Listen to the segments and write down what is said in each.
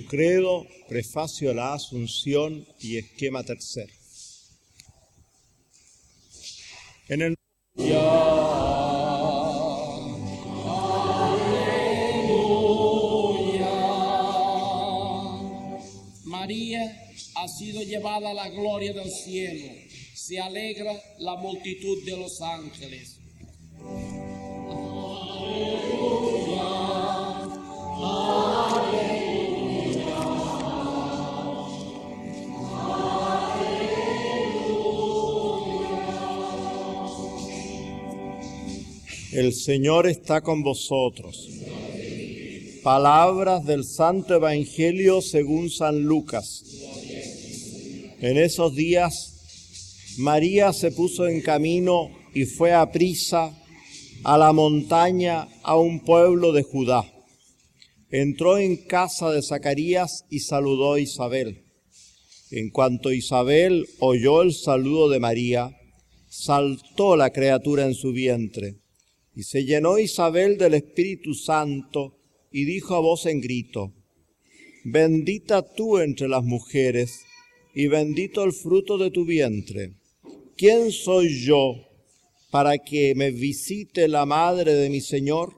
Credo, prefacio a la Asunción y esquema tercero. En el María ha sido llevada a la gloria del cielo. Se alegra la multitud de los ángeles. El Señor está con vosotros. Palabras del Santo Evangelio según San Lucas. En esos días, María se puso en camino y fue aprisa a la montaña a un pueblo de Judá. Entró en casa de Zacarías y saludó a Isabel. En cuanto Isabel oyó el saludo de María, saltó la criatura en su vientre. Y se llenó Isabel del Espíritu Santo y dijo a voz en grito: Bendita tú entre las mujeres, y bendito el fruto de tu vientre. ¿Quién soy yo para que me visite la madre de mi Señor?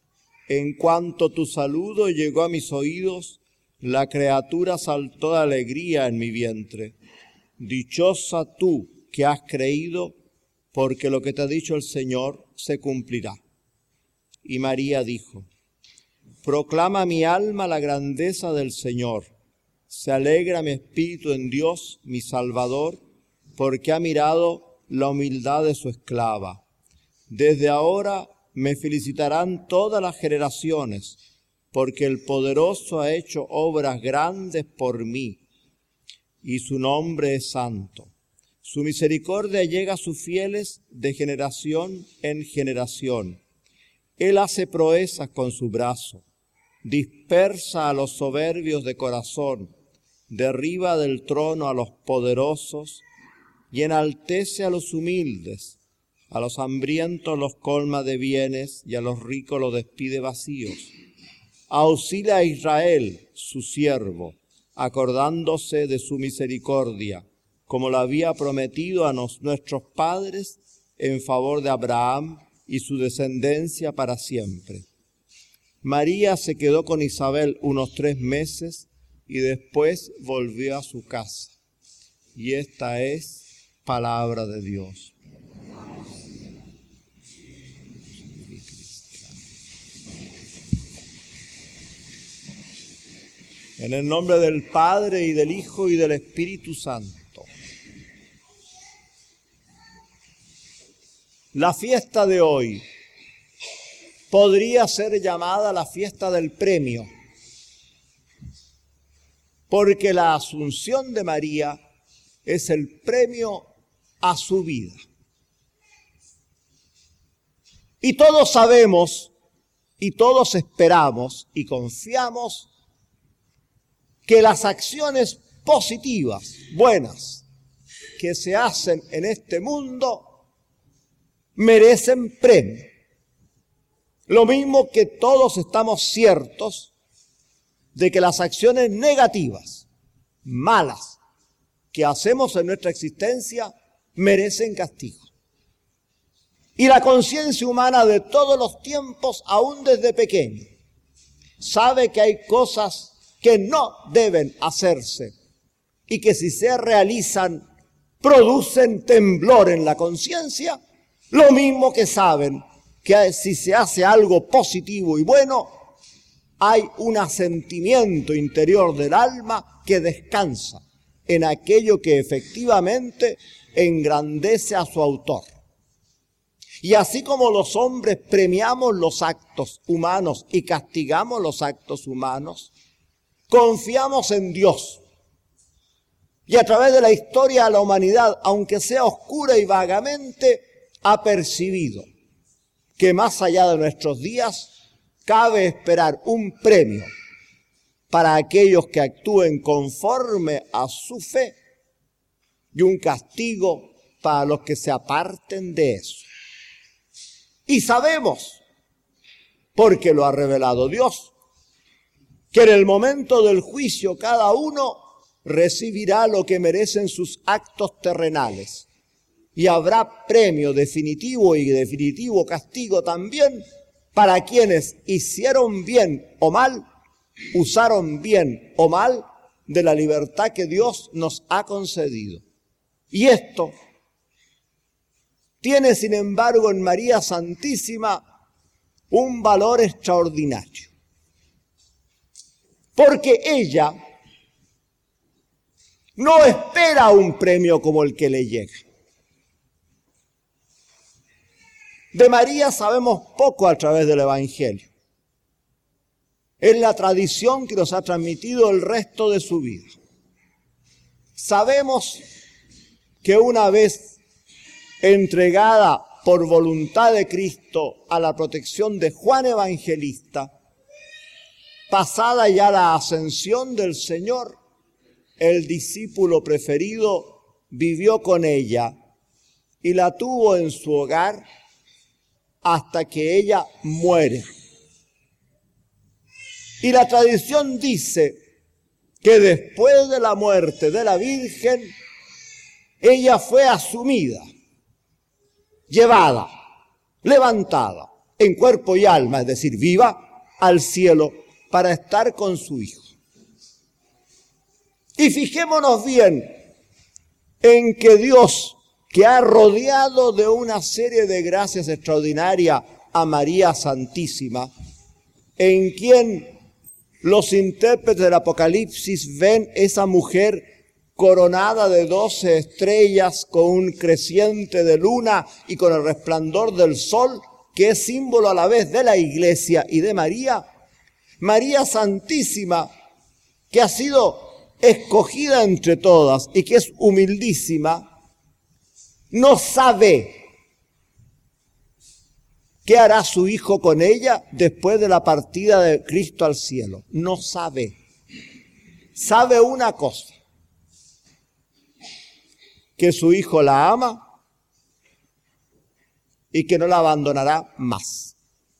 En cuanto tu saludo llegó a mis oídos, la criatura saltó de alegría en mi vientre. Dichosa tú que has creído, porque lo que te ha dicho el Señor se cumplirá. Y María dijo: Proclama mi alma la grandeza del Señor. Se alegra mi espíritu en Dios, mi Salvador, porque ha mirado la humildad de su esclava. Desde ahora me felicitarán todas las generaciones, porque el Poderoso ha hecho obras grandes por mí, y su nombre es santo. Su misericordia llega a sus fieles de generación en generación. Él hace proezas con su brazo, dispersa a los soberbios de corazón, derriba del trono a los poderosos y enaltece a los humildes. A los hambrientos los colma de bienes y a los ricos los despide vacíos. Auxilia a Israel, su siervo, acordándose de su misericordia, como lo había prometido a nuestros padres en favor de Abraham y su descendencia para siempre. María se quedó con Isabel unos 3 meses y después volvió a su casa. Y esta es palabra de Dios. En el nombre del Padre, y del Hijo, y del Espíritu Santo. La fiesta de hoy podría ser llamada la fiesta del premio, porque la Asunción de María es el premio a su vida. Y todos sabemos, y todos esperamos, y confiamos que las acciones positivas, buenas, que se hacen en este mundo, merecen premio. Lo mismo que todos estamos ciertos de que las acciones negativas, malas, que hacemos en nuestra existencia, merecen castigo. Y la conciencia humana de todos los tiempos, aún desde pequeño, sabe que hay cosas que no deben hacerse y que si se realizan producen temblor en la conciencia, lo mismo que saben que si se hace algo positivo y bueno, hay un asentimiento interior del alma que descansa en aquello que efectivamente engrandece a su autor. Y así como los hombres premiamos los actos humanos y castigamos los actos humanos, confiamos en Dios. Y a través de la historia de la humanidad, aunque sea oscura y vagamente, ha percibido que más allá de nuestros días cabe esperar un premio para aquellos que actúen conforme a su fe y un castigo para los que se aparten de eso. Y sabemos, porque lo ha revelado Dios, que en el momento del juicio cada uno recibirá lo que merecen sus actos terrenales. Y habrá premio definitivo y definitivo castigo también para quienes hicieron bien o mal, usaron bien o mal de la libertad que Dios nos ha concedido. Y esto tiene, sin embargo, en María Santísima un valor extraordinario. Porque ella no espera un premio como el que le llega. De María sabemos poco a través del Evangelio. Es la tradición que nos ha transmitido el resto de su vida. Sabemos que una vez entregada por voluntad de Cristo a la protección de Juan Evangelista, pasada ya la ascensión del Señor, el discípulo preferido vivió con ella y la tuvo en su hogar hasta que ella muere. Y la tradición dice que después de la muerte de la Virgen, ella fue asumida, llevada, levantada en cuerpo y alma, es decir, viva, al cielo para estar con su Hijo. Y fijémonos bien en que Dios, que ha rodeado de una serie de gracias extraordinarias a María Santísima, en quien los intérpretes del Apocalipsis ven esa mujer coronada de 12 estrellas con un creciente de luna y con el resplandor del sol, que es símbolo a la vez de la Iglesia y de María. María Santísima, que ha sido escogida entre todas y que es humildísima, no sabe qué hará su Hijo con ella después de la partida de Cristo al cielo. No sabe. Sabe una cosa: que su Hijo la ama y que no la abandonará más.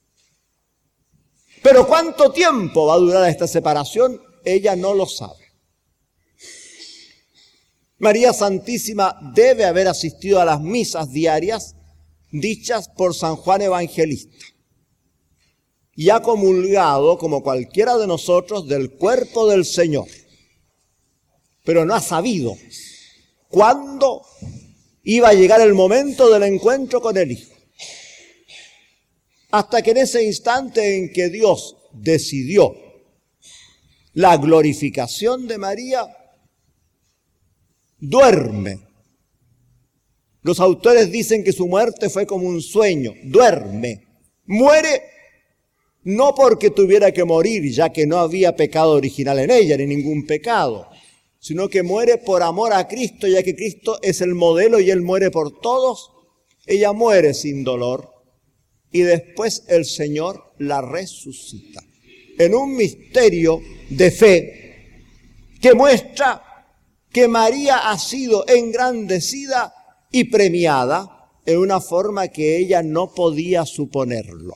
Pero ¿cuánto tiempo va a durar esta separación? Ella no lo sabe. María Santísima debe haber asistido a las misas diarias dichas por San Juan Evangelista y ha comulgado, como cualquiera de nosotros, del cuerpo del Señor, pero no ha sabido cuándo iba a llegar el momento del encuentro con el Hijo. Hasta que en ese instante en que Dios decidió la glorificación de María, duerme. Los autores dicen que su muerte fue como un sueño. Duerme. Muere no porque tuviera que morir, ya que no había pecado original en ella, ni ningún pecado, sino que muere por amor a Cristo, ya que Cristo es el modelo y Él muere por todos. Ella muere sin dolor y después el Señor la resucita en un misterio de fe que muestra que María ha sido engrandecida y premiada en una forma que ella no podía suponerlo.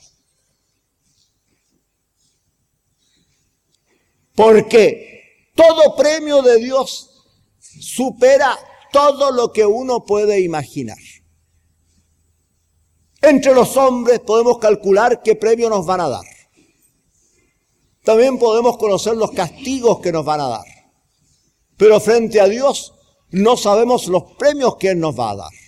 Porque todo premio de Dios supera todo lo que uno puede imaginar. Entre los hombres podemos calcular qué premio nos van a dar. También podemos conocer los castigos que nos van a dar. Pero frente a Dios no sabemos los premios que Él nos va a dar.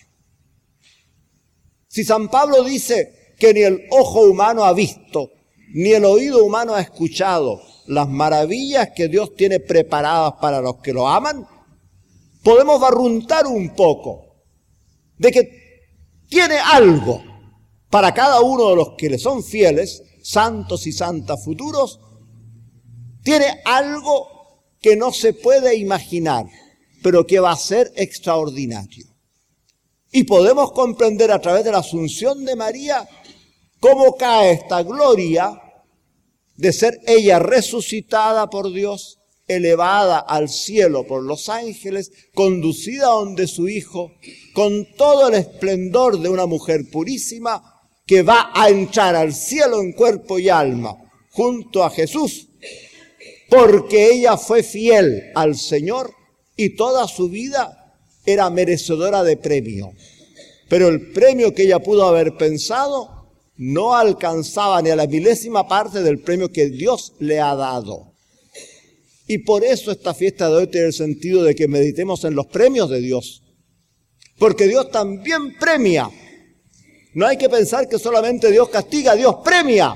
Si San Pablo dice que ni el ojo humano ha visto, ni el oído humano ha escuchado las maravillas que Dios tiene preparadas para los que lo aman, podemos barruntar un poco de que tiene algo para cada uno de los que le son fieles, santos y santas futuros, tiene algo que no se puede imaginar, pero que va a ser extraordinario. Y podemos comprender a través de la asunción de María cómo cae esta gloria de ser ella resucitada por Dios, elevada al cielo por los ángeles, conducida donde su Hijo, con todo el esplendor de una mujer purísima que va a entrar al cielo en cuerpo y alma junto a Jesús, porque ella fue fiel al Señor y toda su vida era merecedora de premio. Pero el premio que ella pudo haber pensado no alcanzaba ni a la milésima parte del premio que Dios le ha dado. Y por eso esta fiesta de hoy tiene el sentido de que meditemos en los premios de Dios. Porque Dios también premia. No hay que pensar que solamente Dios castiga, Dios premia.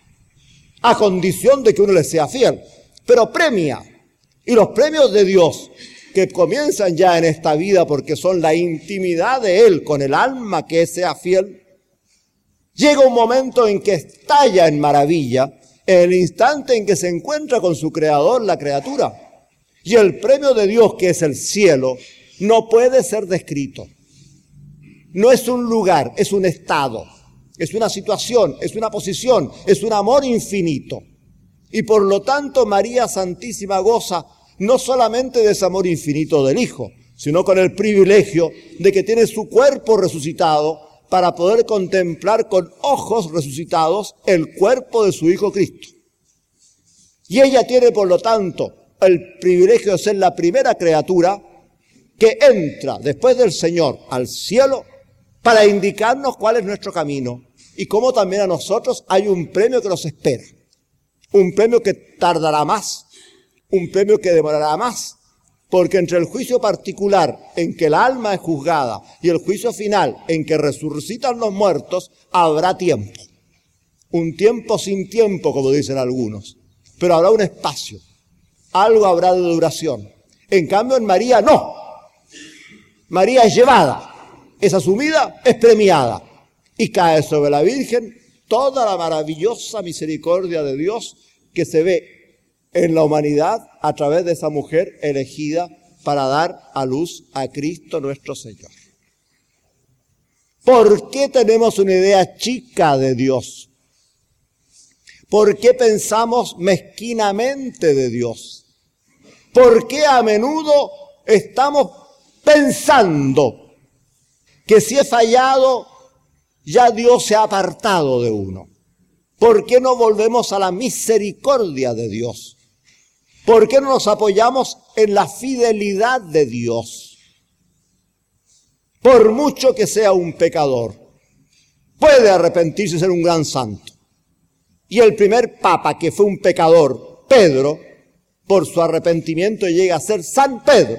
A condición de que uno le sea fiel. Pero premia. Y los premios de Dios, que comienzan ya en esta vida porque son la intimidad de Él con el alma que sea fiel, llega un momento en que estalla en maravilla, en el instante en que se encuentra con su creador, la criatura. Y el premio de Dios, que es el cielo, no puede ser descrito. No es un lugar, es un estado, es una situación, es una posición, es un amor infinito. Y por lo tanto María Santísima goza no solamente de ese amor infinito del Hijo, sino con el privilegio de que tiene su cuerpo resucitado para poder contemplar con ojos resucitados el cuerpo de su Hijo Cristo. Y ella tiene por lo tanto el privilegio de ser la primera criatura que entra después del Señor al cielo para indicarnos cuál es nuestro camino y cómo también a nosotros hay un premio que nos espera. Un premio que tardará más, un premio que demorará más, porque entre el juicio particular en que el alma es juzgada y el juicio final en que resucitan los muertos, habrá tiempo. Un tiempo sin tiempo, como dicen algunos, pero habrá un espacio, algo habrá de duración. En cambio en María no. María es llevada, es asumida, es premiada y cae sobre la Virgen toda la maravillosa misericordia de Dios que se ve en la humanidad a través de esa mujer elegida para dar a luz a Cristo nuestro Señor. ¿Por qué tenemos una idea chica de Dios? ¿Por qué pensamos mezquinamente de Dios? ¿Por qué a menudo estamos pensando que si he fallado, ya Dios se ha apartado de uno? ¿Por qué no volvemos a la misericordia de Dios? ¿Por qué no nos apoyamos en la fidelidad de Dios? Por mucho que sea un pecador, puede arrepentirse y ser un gran santo. Y el primer papa que fue un pecador, Pedro, por su arrepentimiento llega a ser San Pedro.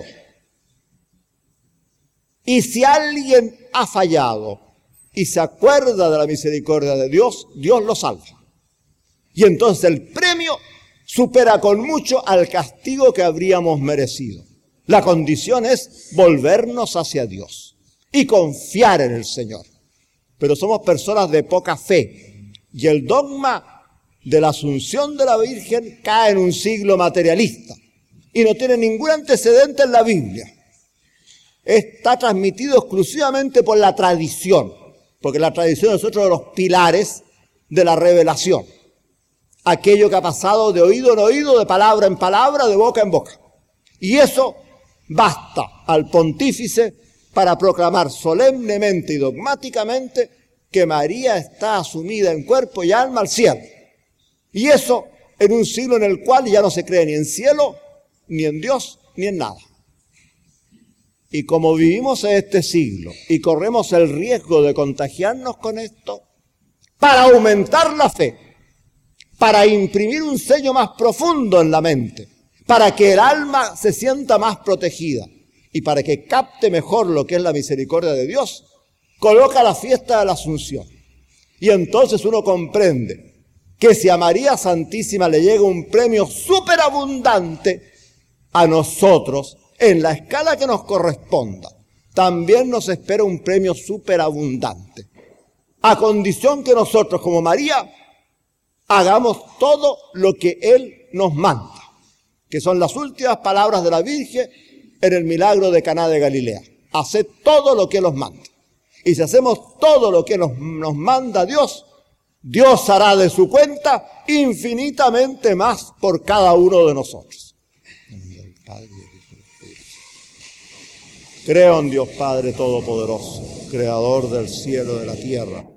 Y si alguien ha fallado y se acuerda de la misericordia de Dios, Dios lo salva. Y entonces el premio supera con mucho al castigo que habríamos merecido. La condición es volvernos hacia Dios y confiar en el Señor. Pero somos personas de poca fe y el dogma de la Asunción de la Virgen cae en un siglo materialista y no tiene ningún antecedente en la Biblia. Está transmitido exclusivamente por la tradición, porque la tradición es otro de los pilares de la revelación. Aquello que ha pasado de oído en oído, de palabra en palabra, de boca en boca. Y eso basta al pontífice para proclamar solemnemente y dogmáticamente que María está asumida en cuerpo y alma al cielo. Y eso en un siglo en el cual ya no se cree ni en cielo, ni en Dios, ni en nada. Y como vivimos en este siglo y corremos el riesgo de contagiarnos con esto, para aumentar la fe, para imprimir un sello más profundo en la mente, para que el alma se sienta más protegida y para que capte mejor lo que es la misericordia de Dios, coloca la fiesta de la Asunción. Y entonces uno comprende que si a María Santísima le llega un premio superabundante, a nosotros, en la escala que nos corresponda, también nos espera un premio superabundante, a condición que nosotros, como María, hagamos todo lo que Él nos manda, que son las últimas palabras de la Virgen en el milagro de Caná de Galilea. Haced todo lo que Él os manda. Y si hacemos todo lo que nos manda Dios, Dios hará de su cuenta infinitamente más por cada uno de nosotros. Creo en Dios Padre Todopoderoso, Creador del cielo y de la tierra,